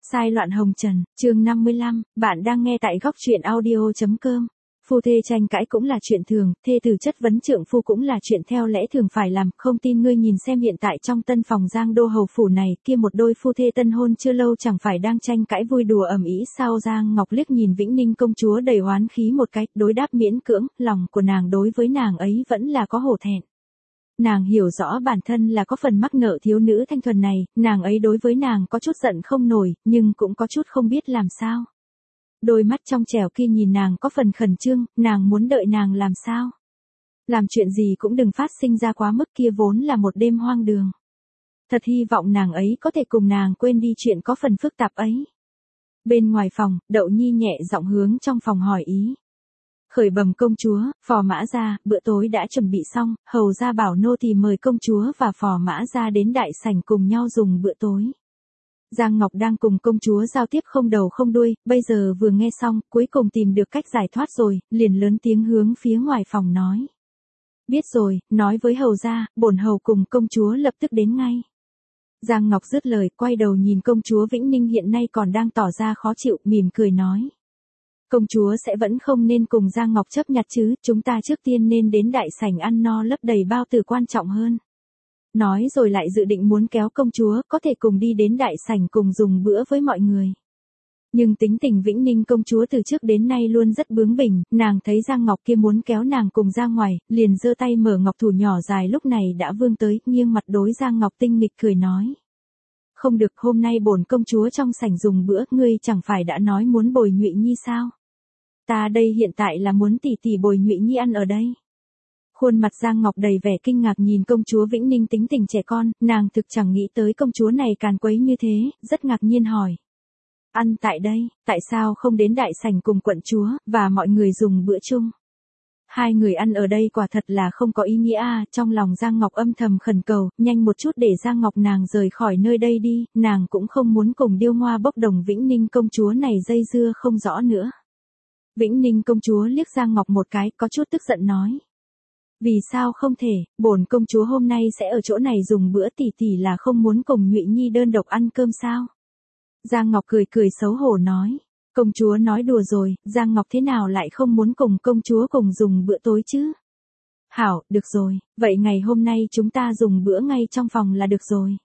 Sai loạn hồng trần, chương 55, bạn đang nghe tại góc truyện audio.com. Phu thê tranh cãi cũng là chuyện thường, thê tử chất vấn trượng phu cũng là chuyện theo lẽ thường phải làm, không tin ngươi nhìn xem hiện tại trong tân phòng Giang Đô hầu phủ này, kia một đôi phu thê tân hôn chưa lâu chẳng phải đang tranh cãi vui đùa ầm ĩ sao? Giang Ngọc liếc nhìn Vĩnh Ninh công chúa đầy oán khí một cái, đối đáp miễn cưỡng, lòng của nàng đối với nàng ấy vẫn là có hổ thẹn. Nàng hiểu rõ bản thân là có phần mắc nợ thiếu nữ thanh thuần này, nàng ấy đối với nàng có chút giận không nổi, nhưng cũng có chút không biết làm sao. Đôi mắt trong trẻo kia nhìn nàng có phần khẩn trương, nàng muốn đợi nàng làm sao. Làm chuyện gì cũng đừng phát sinh ra quá mức, kia vốn là một đêm hoang đường. Thật hy vọng nàng ấy có thể cùng nàng quên đi chuyện có phần phức tạp ấy. Bên ngoài phòng, Đậu Nhi nhẹ giọng hướng trong phòng hỏi ý. Khởi bẩm công chúa, phò mã gia, bữa tối đã chuẩn bị xong, hầu gia bảo nô tỳ mời công chúa và phò mã gia đến đại sảnh cùng nhau dùng bữa tối. Giang Ngọc đang cùng công chúa giao tiếp không đầu không đuôi, bây giờ vừa nghe xong, cuối cùng tìm được cách giải thoát rồi, liền lớn tiếng hướng phía ngoài phòng nói. Biết rồi, nói với hầu gia, bổn hầu cùng công chúa lập tức đến ngay. Giang Ngọc dứt lời, quay đầu nhìn công chúa Vĩnh Ninh hiện nay còn đang tỏ ra khó chịu, mỉm cười nói. Công chúa sẽ vẫn không nên cùng Giang Ngọc chấp nhặt chứ, chúng ta trước tiên nên đến đại sảnh ăn no lấp đầy bao tử quan trọng hơn. Nói rồi lại dự định muốn kéo công chúa có thể cùng đi đến đại sảnh cùng dùng bữa với mọi người. Nhưng tính tình Vĩnh Ninh công chúa từ trước đến nay luôn rất bướng bỉnh, nàng thấy Giang Ngọc kia muốn kéo nàng cùng ra ngoài, liền giơ tay mở ngọc thủ nhỏ dài lúc này đã vươn tới, nghiêng mặt đối Giang Ngọc tinh nghịch cười nói. Không được, hôm nay bổn công chúa trong sảnh dùng bữa, ngươi chẳng phải đã nói muốn bồi Nhụy Nhi sao? Ta đây hiện tại là muốn tỉ tỉ bồi Nhụy Nhi ăn ở đây. Khuôn mặt Giang Ngọc đầy vẻ kinh ngạc nhìn công chúa Vĩnh Ninh tính tình trẻ con, nàng thực chẳng nghĩ tới công chúa này càn quấy như thế, rất ngạc nhiên hỏi. Ăn tại đây, tại sao không đến đại sảnh cùng quận chúa, và mọi người dùng bữa chung? Hai người ăn ở đây quả thật là không có ý nghĩa à, trong lòng Giang Ngọc âm thầm khẩn cầu, nhanh một chút để Giang Ngọc nàng rời khỏi nơi đây đi, nàng cũng không muốn cùng điêu ngoa bốc đồng Vĩnh Ninh công chúa này dây dưa không rõ nữa. Vĩnh Ninh công chúa liếc Giang Ngọc một cái, có chút tức giận nói. Vì sao không thể, bổn công chúa hôm nay sẽ ở chỗ này dùng bữa, tỷ tỷ là không muốn cùng Nhụy Nhi đơn độc ăn cơm sao? Giang Ngọc cười cười xấu hổ nói. Công chúa nói đùa rồi, Giang Ngọc thế nào lại không muốn cùng công chúa cùng dùng bữa tối chứ? Hảo, được rồi, vậy ngày hôm nay chúng ta dùng bữa ngay trong phòng là được rồi.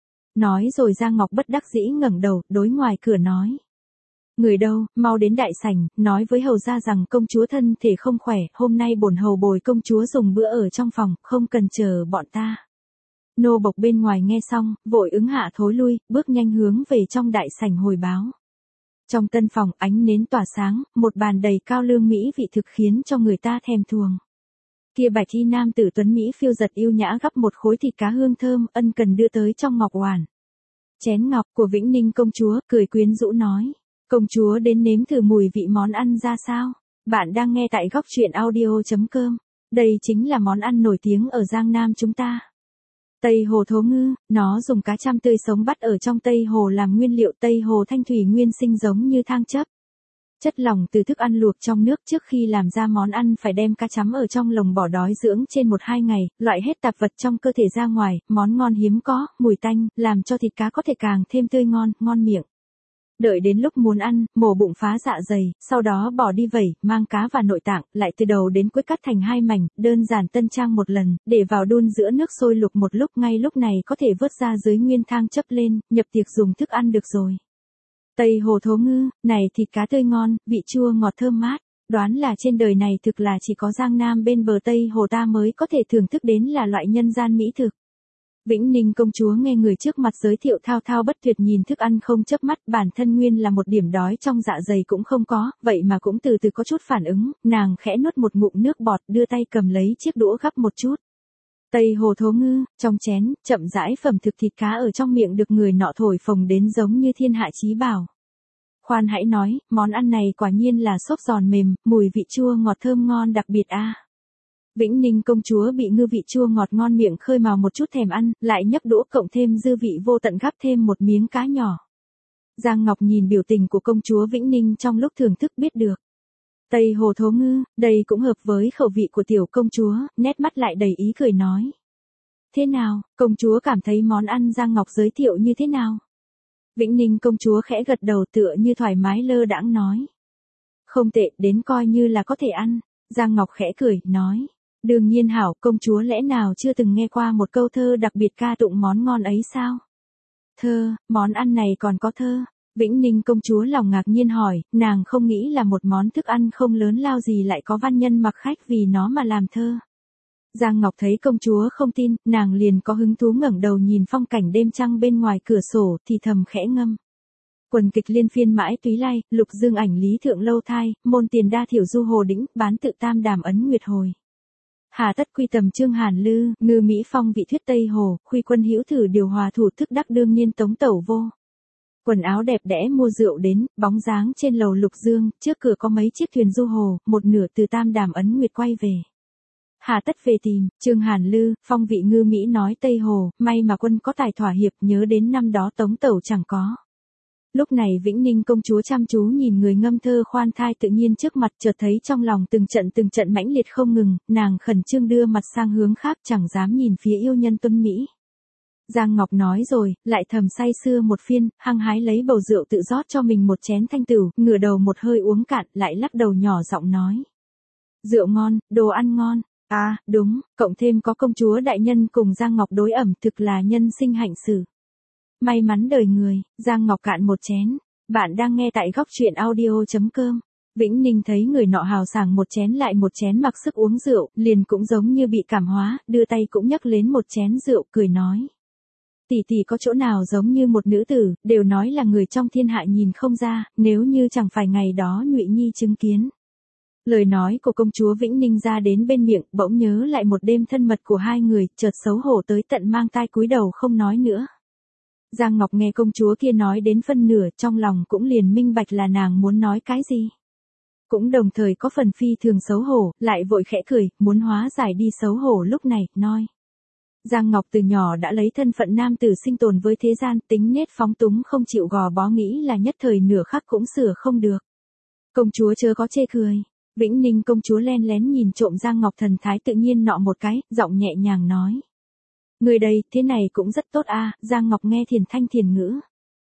Nói rồi Giang Ngọc bất đắc dĩ ngẩng đầu, đối ngoài cửa nói. Người đâu, mau đến đại sảnh, nói với hầu gia rằng công chúa thân thể không khỏe, hôm nay bổn hầu bồi công chúa dùng bữa ở trong phòng, không cần chờ bọn ta. Nô bộc bên ngoài nghe xong, vội ứng hạ thối lui, bước nhanh hướng về trong đại sảnh hồi báo. Trong tân phòng, ánh nến tỏa sáng, một bàn đầy cao lương mỹ vị thực khiến cho người ta thèm thuồng. Kia bạch y nam tử tuấn Mỹ phiêu giật yêu nhã gắp một khối thịt cá hương thơm, ân cần đưa tới trong ngọc oản. Chén ngọc của Vĩnh Ninh công chúa, cười quyến rũ nói. Công chúa đến nếm thử mùi vị món ăn ra sao? Bạn đang nghe tại góc truyện audio.com. Đây chính là món ăn nổi tiếng ở Giang Nam chúng ta. Tây hồ thố ngư, nó dùng cá chăm tươi sống bắt ở trong Tây hồ làm nguyên liệu. Tây hồ thanh thủy nguyên sinh giống như thang chấp. Chất lỏng từ thức ăn luộc trong nước, trước khi làm ra món ăn phải đem cá chấm ở trong lồng bỏ đói dưỡng trên 1-2 ngày, loại hết tạp vật trong cơ thể ra ngoài, món ngon hiếm có, mùi tanh, làm cho thịt cá có thể càng thêm tươi ngon, ngon miệng. Đợi đến lúc muốn ăn, mổ bụng phá dạ dày, sau đó bỏ đi vẩy, mang cá và nội tạng, lại từ đầu đến cuối cắt thành 2 mảnh, đơn giản tân trang một lần, để vào đun giữa nước sôi luộc một lúc, ngay lúc này có thể vớt ra dưới nguyên thang chấp lên, nhập tiệc dùng thức ăn được rồi. Tây hồ thố ngư, này thịt cá tươi ngon, vị chua ngọt thơm mát, đoán là trên đời này thực là chỉ có Giang Nam bên bờ Tây hồ ta mới có thể thưởng thức đến là loại nhân gian mỹ thực. Vĩnh Ninh công chúa nghe người trước mặt giới thiệu thao thao bất tuyệt nhìn thức ăn không chớp mắt, bản thân nguyên là một điểm đói trong dạ dày cũng không có, vậy mà cũng từ từ có chút phản ứng, nàng khẽ nuốt một ngụm nước bọt, đưa tay cầm lấy chiếc đũa gắp một chút. Tây hồ thố ngư, trong chén, chậm rãi phẩm thực thịt cá ở trong miệng được người nọ thổi phồng đến giống như thiên hạ chí bảo. Khoan hãy nói, món ăn này quả nhiên là xốp giòn mềm, mùi vị chua ngọt thơm ngon đặc biệt a. Vĩnh Ninh công chúa bị ngư vị chua ngọt ngon miệng khơi mào một chút thèm ăn, lại nhấc đũa cộng thêm dư vị vô tận gắp thêm một miếng cá nhỏ. Giang Ngọc nhìn biểu tình của công chúa Vĩnh Ninh trong lúc thưởng thức biết được. Tây hồ thố ngư, đây cũng hợp với khẩu vị của tiểu công chúa, nét mắt lại đầy ý cười nói. Thế nào, công chúa cảm thấy món ăn Giang Ngọc giới thiệu như thế nào? Vĩnh Ninh công chúa khẽ gật đầu tựa như thoải mái lơ đãng nói. Không tệ, đến coi như là có thể ăn. Giang Ngọc khẽ cười, nói. Đương nhiên hảo, công chúa lẽ nào chưa từng nghe qua một câu thơ đặc biệt ca tụng món ngon ấy sao? Thơ, món ăn này còn có thơ. Vĩnh Ninh công chúa lòng ngạc nhiên hỏi, nàng không nghĩ là một món thức ăn không lớn lao gì lại có văn nhân mặc khách vì nó mà làm thơ. Giang Ngọc thấy công chúa không tin, nàng liền có hứng thú ngẩng đầu nhìn phong cảnh đêm trăng bên ngoài cửa sổ thì thầm khẽ ngâm. Quần kịch liên phiên mãi túy lai, lục dương ảnh lý thượng lâu thai, môn tiền đa thiểu du hồ đĩnh, bán tự tam đàm ấn nguyệt hồi. Hà tất quy tầm trương hàn lư, ngư mỹ phong vị thuyết tây hồ, khuy quân hữu thử điều hòa thủ thức đắc đương nhiên tống tẩu vô. Quần áo đẹp đẽ mua rượu đến, bóng dáng trên lầu lục dương, trước cửa có mấy chiếc thuyền du hồ, một nửa từ tam đàm ấn nguyệt quay về. Hà tất về tìm, trương hàn lư, phong vị ngư Mỹ nói Tây Hồ, may mà quân có tài thỏa hiệp nhớ đến năm đó tống tẩu chẳng có. Lúc này Vĩnh Ninh công chúa chăm chú nhìn người ngâm thơ khoan thai tự nhiên trước mặt chợt thấy trong lòng từng trận mãnh liệt không ngừng, nàng khẩn trương đưa mặt sang hướng khác chẳng dám nhìn phía yêu nhân tuấn Mỹ. Giang Ngọc nói rồi, lại thầm say sưa một phiên, hăng hái lấy bầu rượu tự rót cho mình một chén thanh tửu, ngửa đầu một hơi uống cạn, lại lắc đầu nhỏ giọng nói. Rượu ngon, đồ ăn ngon. À, đúng, cộng thêm có công chúa đại nhân cùng Giang Ngọc đối ẩm thực là nhân sinh hạnh sự. May mắn đời người, Giang Ngọc cạn một chén. Bạn đang nghe tại góc truyện audio.com. Vĩnh Ninh thấy người nọ hào sảng một chén lại một chén mặc sức uống rượu, liền cũng giống như bị cảm hóa, đưa tay cũng nhấc lên một chén rượu, cười nói. Tỷ tỷ có chỗ nào giống như một nữ tử, đều nói là người trong thiên hạ nhìn không ra, nếu như chẳng phải ngày đó Nhụy Nhi chứng kiến. Lời nói của công chúa Vĩnh Ninh ra đến bên miệng, bỗng nhớ lại một đêm thân mật của hai người, chợt xấu hổ tới tận mang tai cúi đầu không nói nữa. Giang Ngọc nghe công chúa kia nói đến phân nửa, trong lòng cũng liền minh bạch là nàng muốn nói cái gì. Cũng đồng thời có phần phi thường xấu hổ, lại vội khẽ cười, muốn hóa giải đi xấu hổ lúc này, nói. Giang Ngọc từ nhỏ đã lấy thân phận nam tử sinh tồn với thế gian, tính nết phóng túng không chịu gò bó nghĩ là nhất thời nửa khắc cũng sửa không được. Công chúa chớ có chê cười. Vĩnh Ninh công chúa len lén nhìn trộm Giang Ngọc thần thái tự nhiên nọ một cái, giọng nhẹ nhàng nói. Người đây, thế này cũng rất tốt a. Giang Ngọc nghe thiền thanh thiền ngữ.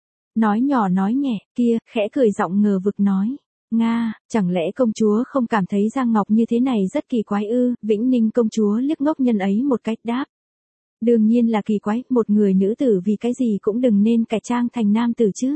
Nói nhỏ nói nhẹ, kia, khẽ cười giọng ngờ vực nói. Nga, chẳng lẽ công chúa không cảm thấy Giang Ngọc như thế này rất kỳ quái ư? Vĩnh Ninh công chúa liếc ngốc nhân ấy một cách đáp. Đương nhiên là kỳ quái, một người nữ tử vì cái gì cũng đừng nên cải trang thành nam tử chứ.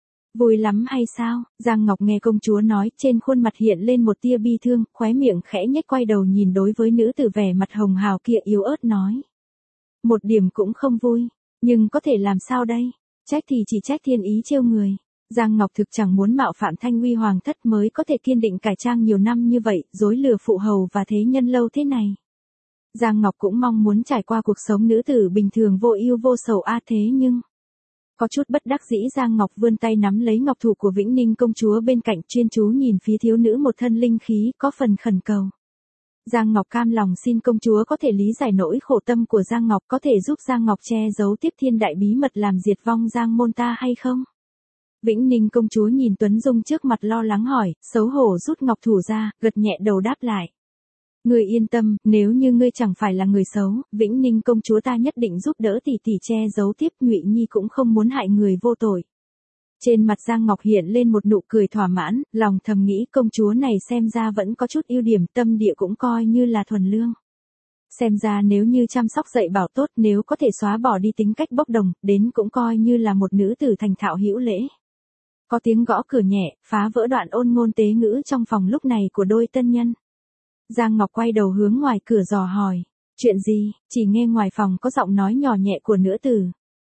Vui lắm hay sao? Giang Ngọc nghe công chúa nói, trên khuôn mặt hiện lên một tia bi thương, khóe miệng khẽ nhếch quay đầu nhìn đối với nữ tử vẻ mặt hồng hào kia yếu ớt nói. Một điểm cũng không vui, nhưng có thể làm sao đây? Trách thì chỉ trách thiên ý trêu người. Giang Ngọc thực chẳng muốn mạo phạm thanh uy hoàng thất mới có thể kiên định cải trang nhiều năm như vậy, dối lừa phụ hầu và thế nhân lâu thế này. Giang Ngọc cũng mong muốn trải qua cuộc sống nữ tử bình thường vô ưu vô sầu thế nhưng. Có chút bất đắc dĩ Giang Ngọc vươn tay nắm lấy ngọc thủ của Vĩnh Ninh công chúa bên cạnh chuyên chú nhìn phía thiếu nữ một thân linh khí có phần khẩn cầu. Giang Ngọc cam lòng xin công chúa có thể lý giải nỗi khổ tâm của Giang Ngọc có thể giúp Giang Ngọc che giấu tiếp thiên đại bí mật làm diệt vong Giang môn ta hay không? Vĩnh Ninh công chúa nhìn Tuấn Dung trước mặt lo lắng hỏi, xấu hổ rút ngọc thủ ra, gật nhẹ đầu đáp lại. Ngươi yên tâm, nếu như ngươi chẳng phải là người xấu, Vĩnh Ninh công chúa ta nhất định giúp đỡ tỷ tỷ che giấu tiếp, Nhụy Nhi cũng không muốn hại người vô tội. Trên mặt Giang Ngọc hiện lên một nụ cười thỏa mãn, lòng thầm nghĩ công chúa này xem ra vẫn có chút ưu điểm, tâm địa cũng coi như là thuần lương. Xem ra nếu như chăm sóc dạy bảo tốt, nếu có thể xóa bỏ đi tính cách bốc đồng, đến cũng coi như là một nữ tử thành thạo hữu lễ. Có tiếng gõ cửa nhẹ, phá vỡ đoạn ôn ngôn tế ngữ trong phòng lúc này của đôi tân nhân. Giang Ngọc quay đầu hướng ngoài cửa dò hỏi, chuyện gì? Chỉ nghe ngoài phòng có giọng nói nhỏ nhẹ của nữ tử.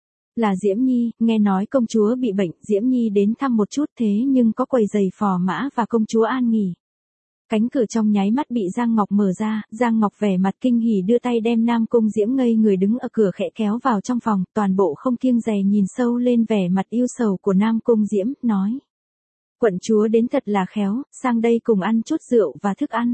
Là Diễm Nhi, nghe nói công chúa bị bệnh, Diễm Nhi đến thăm một chút thế nhưng có quầy giày phò mã và công chúa an nghỉ. Cánh cửa trong nháy mắt bị Giang Ngọc mở ra, Giang Ngọc vẻ mặt kinh hỉ đưa tay đem Nam Cung Diễm ngây người đứng ở cửa khẽ kéo vào trong phòng, toàn bộ không kiêng dè nhìn sâu lên vẻ mặt yêu sầu của Nam Cung Diễm, nói. Quận chúa đến thật là khéo, sang đây cùng ăn chút rượu và thức ăn.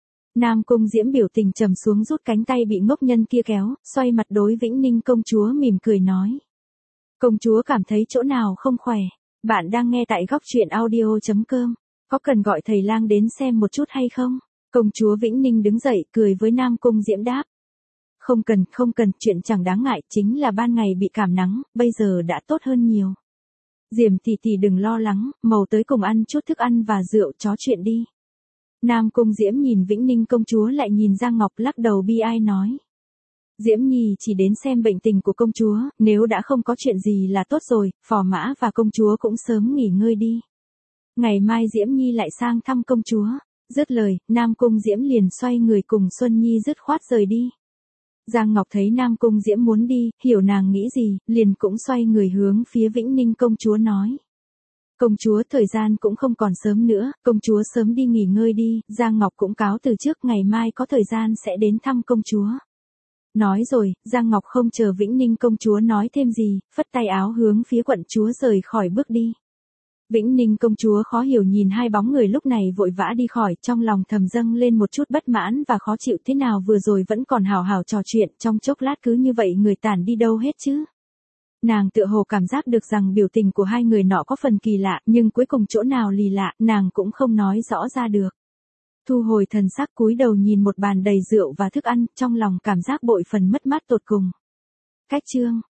Nam Cung Diễm biểu tình trầm xuống rút cánh tay bị ngốc nhân kia kéo, xoay mặt đối Vĩnh Ninh công chúa mỉm cười nói. Công chúa cảm thấy chỗ nào không khỏe, bạn đang nghe tại góc truyện audio.com, có cần gọi thầy lang đến xem một chút hay không? Công chúa Vĩnh Ninh đứng dậy cười với Nam Cung Diễm đáp. Không cần, chuyện chẳng đáng ngại, chính là ban ngày bị cảm nắng, bây giờ đã tốt hơn nhiều. Diểm tỷ tỷ đừng lo lắng, mầu tới cùng ăn chút thức ăn và rượu chó chuyện đi. Nam Cung Diễm nhìn Vĩnh Ninh công chúa lại nhìn Giang Ngọc lắc đầu bi ai nói. Diễm Nhi chỉ đến xem bệnh tình của công chúa, nếu đã không có chuyện gì là tốt rồi, phò mã và công chúa cũng sớm nghỉ ngơi đi. Ngày mai Diễm Nhi lại sang thăm công chúa. Dứt lời, Nam Cung Diễm liền xoay người cùng Xuân Nhi dứt khoát rời đi. Giang Ngọc thấy Nam Cung Diễm muốn đi, hiểu nàng nghĩ gì, liền cũng xoay người hướng phía Vĩnh Ninh công chúa nói. Công chúa thời gian cũng không còn sớm nữa, công chúa sớm đi nghỉ ngơi đi, Giang Ngọc cũng cáo từ trước ngày mai có thời gian sẽ đến thăm công chúa. Nói rồi, Giang Ngọc không chờ Vĩnh Ninh công chúa nói thêm gì, phất tay áo hướng phía quận chúa rời khỏi bước đi. Vĩnh Ninh công chúa khó hiểu nhìn hai bóng người lúc này vội vã đi khỏi, trong lòng thầm dâng lên một chút bất mãn và khó chịu, thế nào vừa rồi vẫn còn hào hào trò chuyện, trong chốc lát cứ như vậy người tản đi đâu hết chứ. Nàng tựa hồ cảm giác được rằng biểu tình của hai người nọ có phần kỳ lạ, nhưng cuối cùng chỗ nào lì lạ, nàng cũng không nói rõ ra được. Thu hồi thần sắc cúi đầu nhìn một bàn đầy rượu và thức ăn, trong lòng cảm giác bội phần mất mát tột cùng. Cách chương